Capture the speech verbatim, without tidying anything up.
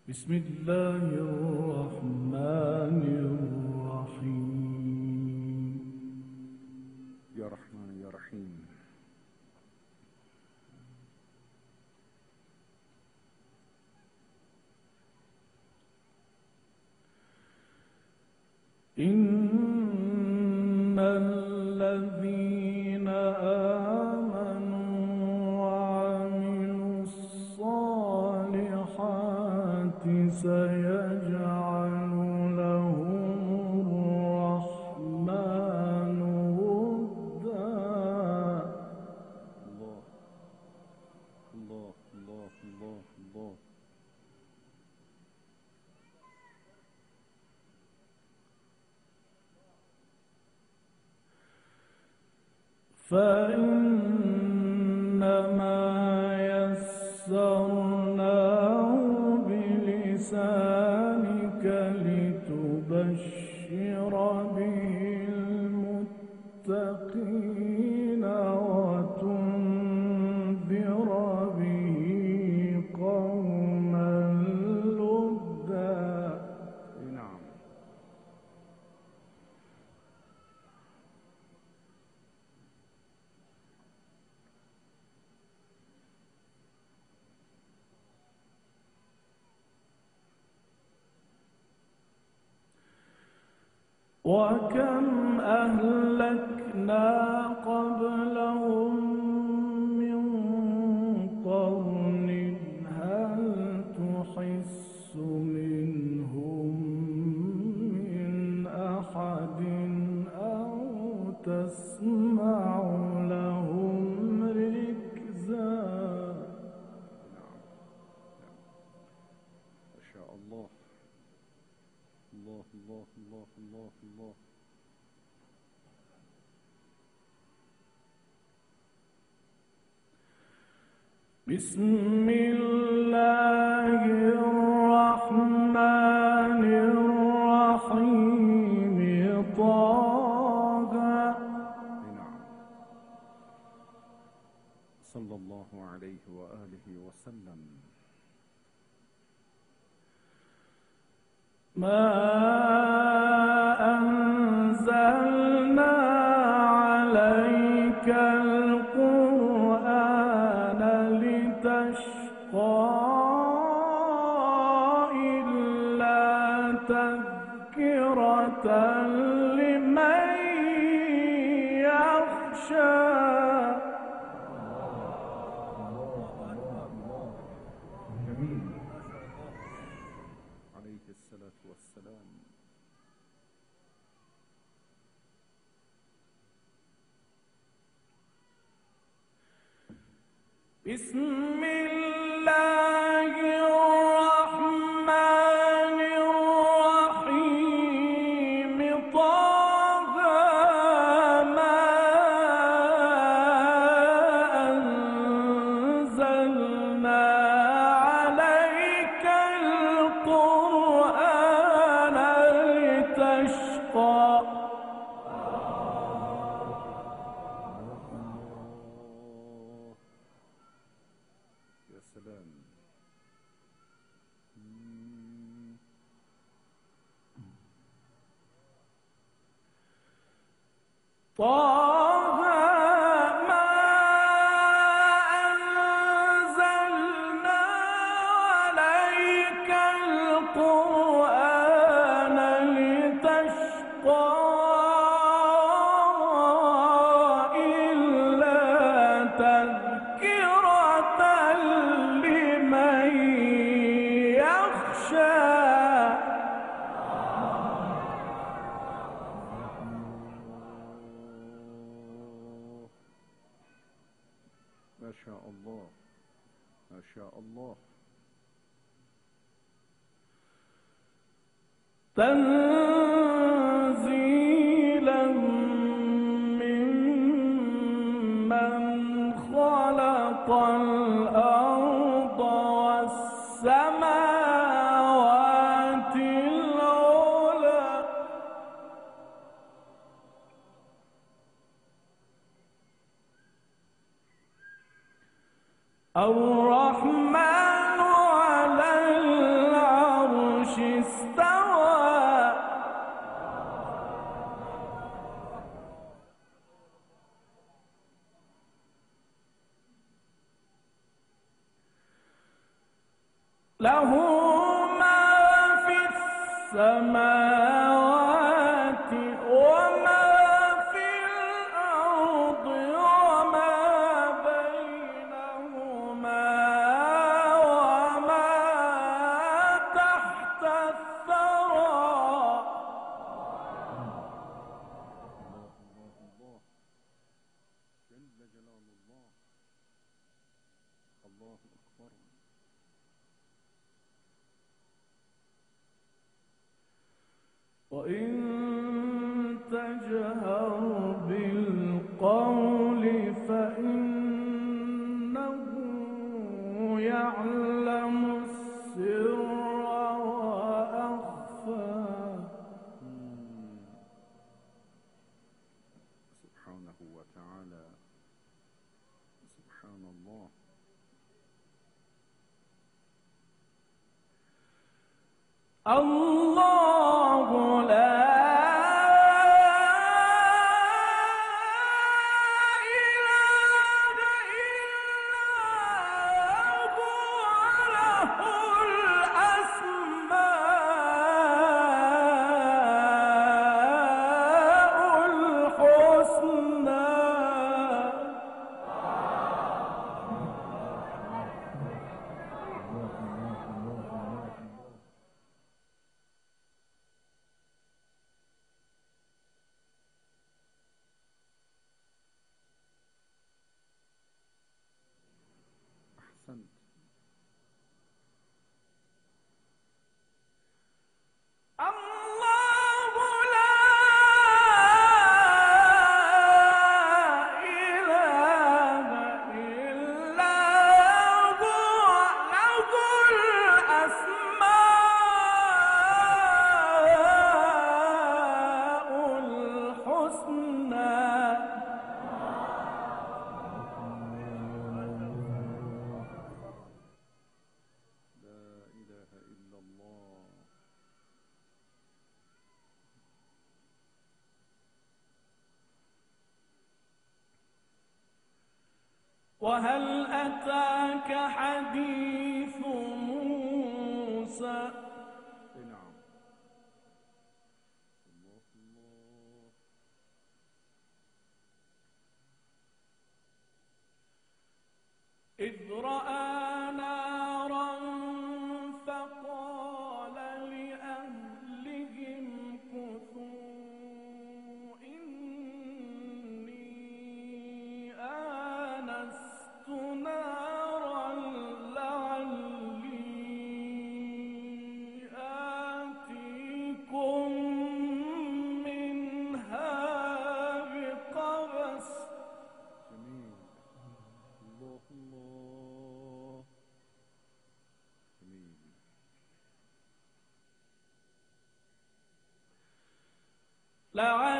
بسم الله الرحمن الرحيم. يا رحمن يا رحيم. إن الذين آمنوا وعملوا الصالحات سيجعل لهم الرحمن ودا. الله الله الله الله الله. فإنما يسرناه بلسانك لتبشر به المتقين وتنذر به قوما لدا. نعم. وكم أهلكنا قبلهم من قرن هل تحس منهم من أحد أو تسمع لهم ركزا. ما شاء الله. الله الله الله الله الله. بسم الله الرحمن الرحيم. طه. نعم. صلى الله عليه وآله وسلم. ما أنزلنا عليك القرآن لتشقى إلا تذكرة لمن يخشى. جميل. عليه الصلاة والسلام. بسم الله الرحمن الرحيم. طه. ما أنزلنا عليك القرآن لتشقى. يا سلام. طه. ما أنزلنا عليك القرآن لتشقى إلا تذكرة لمن يخشى. ما شاء الله ما شاء الله. تنزيلا ممن خلق الأرض والسماوات العلى. الرحمن على العرش له ما في السماوات وما في الأرض وما بينهما وما تحت الثرى. جل جلال الله. الله أكبر. وإن تجهر بالقول فإنه يعلم السر وأخفى. سبحانه وتعالى. سبحان الله. الله لا إله إلا هو له الأسماء الحسنى. أحسنت. الله لا إله إلا هو له الأسماء الحسنى. لا إله إلا الله. وهل أتاك حديث موسى؟ نعم. الله الله. إذ رأى نارا فقال لأهلهم كثوا إني آنست نارا لعلي آتيكم منها بقبس. جميل. الله الله. جميل. لعلي